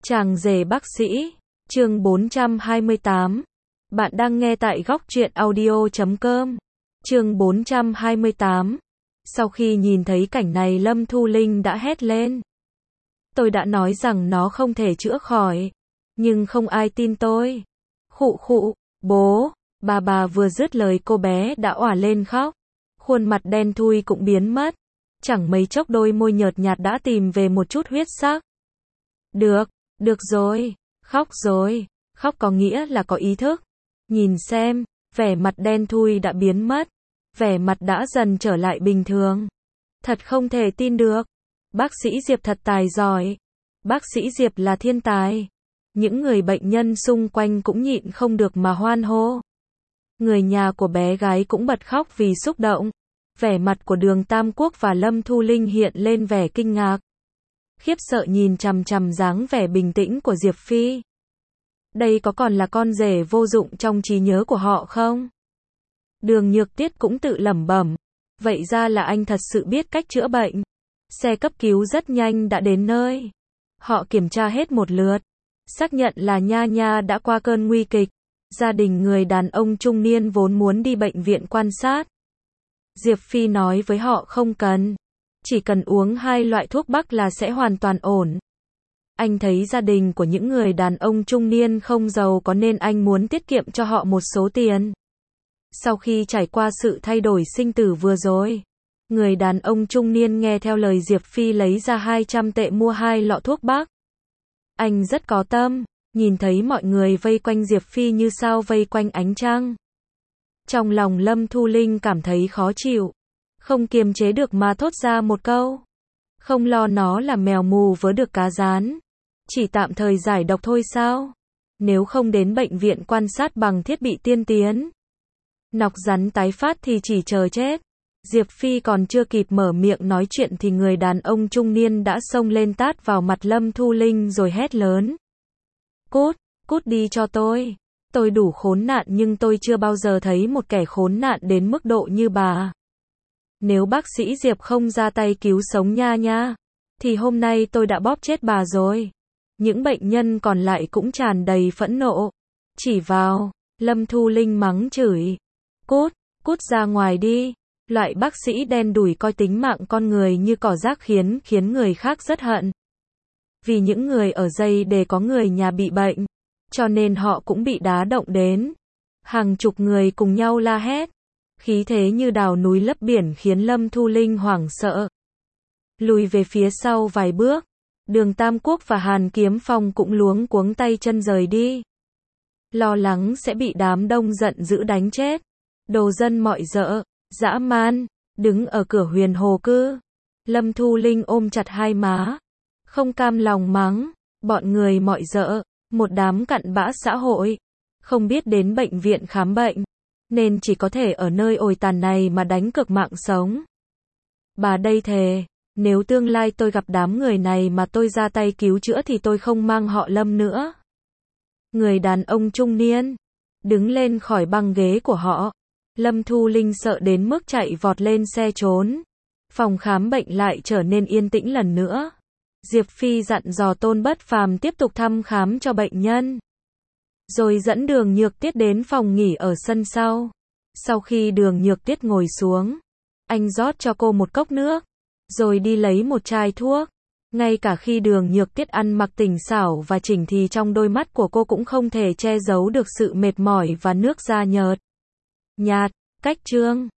Chàng rể bác sĩ, chương 428. Bạn đang nghe tại góc truyện audio.com. Chương 428. Sau khi nhìn thấy cảnh này Lâm Thu Linh đã hét lên. Tôi đã nói rằng nó không thể chữa khỏi. Nhưng không ai tin tôi. Khụ khụ, bố, bà vừa dứt lời cô bé đã òa lên khóc. Khuôn mặt đen thui cũng biến mất. Chẳng mấy chốc đôi môi nhợt nhạt đã tìm về một chút huyết sắc. Được rồi, khóc có nghĩa là có ý thức. Nhìn xem, vẻ mặt đen thui đã biến mất, vẻ mặt đã dần trở lại bình thường. Thật không thể tin được, bác sĩ Diệp thật tài giỏi, bác sĩ Diệp là thiên tài. Những người bệnh nhân xung quanh cũng nhịn không được mà hoan hô. Người nhà của bé gái cũng bật khóc vì xúc động. Vẻ mặt của Đường Tam Quốc và Lâm Thu Linh hiện lên vẻ kinh ngạc. Khiếp sợ nhìn chằm chằm dáng vẻ bình tĩnh của Diệp Phi. Đây có còn là con rể vô dụng trong trí nhớ của họ không? Đường Nhược Tiết cũng tự lẩm bẩm. Vậy ra là anh thật sự biết cách chữa bệnh. Xe cấp cứu rất nhanh đã đến nơi. Họ kiểm tra hết một lượt. Xác nhận là Nha Nha đã qua cơn nguy kịch. Gia đình người đàn ông trung niên vốn muốn đi bệnh viện quan sát. Diệp Phi nói với họ không cần. Chỉ cần uống 2 loại thuốc bắc là sẽ hoàn toàn ổn. Anh thấy gia đình của những người đàn ông trung niên không giàu có nên anh muốn tiết kiệm cho họ một số tiền. Sau khi trải qua sự thay đổi sinh tử vừa rồi, người đàn ông trung niên nghe theo lời Diệp Phi lấy ra 200 tệ mua 2 lọ thuốc bắc. Anh rất có tâm, nhìn thấy mọi người vây quanh Diệp Phi như sao vây quanh ánh trăng. Trong lòng Lâm Thu Linh cảm thấy khó chịu. Không kiềm chế được mà thốt ra một câu. Không lo nó là mèo mù vớ được cá rán. Chỉ tạm thời giải độc thôi sao? Nếu không đến bệnh viện quan sát bằng thiết bị tiên tiến. Nọc rắn tái phát thì chỉ chờ chết. Diệp Phi còn chưa kịp mở miệng nói chuyện thì người đàn ông trung niên đã xông lên tát vào mặt Lâm Thu Linh rồi hét lớn. Cút đi cho tôi. Tôi đủ khốn nạn nhưng tôi chưa bao giờ thấy một kẻ khốn nạn đến mức độ như bà. Nếu bác sĩ Diệp không ra tay cứu sống Nha Nha, thì hôm nay tôi đã bóp chết bà rồi. Những bệnh nhân còn lại cũng tràn đầy phẫn nộ. Chỉ vào, Lâm Thu Linh mắng chửi. Cút ra ngoài đi. Loại bác sĩ đen đủi coi tính mạng con người như cỏ rác khiến người khác rất hận. Vì những người ở dây đề có người nhà bị bệnh, cho nên họ cũng bị đá động đến. Hàng chục người cùng nhau la hét. Khí thế như đào núi lấp biển khiến Lâm Thu Linh hoảng sợ. Lùi về phía sau vài bước. Đường Tam Quốc và Hàn Kiếm Phong cũng luống cuống tay chân rời đi. Lo lắng sẽ bị đám đông giận dữ đánh chết. Đồ dân mọi dợ, dã man, đứng ở cửa Huyền Hồ Cư. Lâm Thu Linh ôm chặt hai má. Không cam lòng mắng. Bọn người mọi dợ, một đám cặn bã xã hội. Không biết đến bệnh viện khám bệnh. Nên chỉ có thể ở nơi ồi tàn này mà đánh cược mạng sống. Bà đây thề, nếu tương lai tôi gặp đám người này mà tôi ra tay cứu chữa thì tôi không mang họ Lâm nữa. Người đàn ông trung niên đứng lên khỏi băng ghế của họ. Lâm Thu Linh sợ đến mức chạy vọt lên xe trốn. Phòng khám bệnh lại trở nên yên tĩnh lần nữa. Diệp Phi dặn dò Tôn Bất Phàm tiếp tục thăm khám cho bệnh nhân. Rồi dẫn Đường Nhược Tiết đến phòng nghỉ ở sân sau. Sau khi Đường Nhược Tiết ngồi xuống, anh rót cho cô một cốc nước, rồi đi lấy một chai thuốc. Ngay cả khi Đường Nhược Tiết ăn mặc tỉnh xảo và chỉnh thì trong đôi mắt của cô cũng không thể che giấu được sự mệt mỏi và nước da nhợt nhạt. Cách chương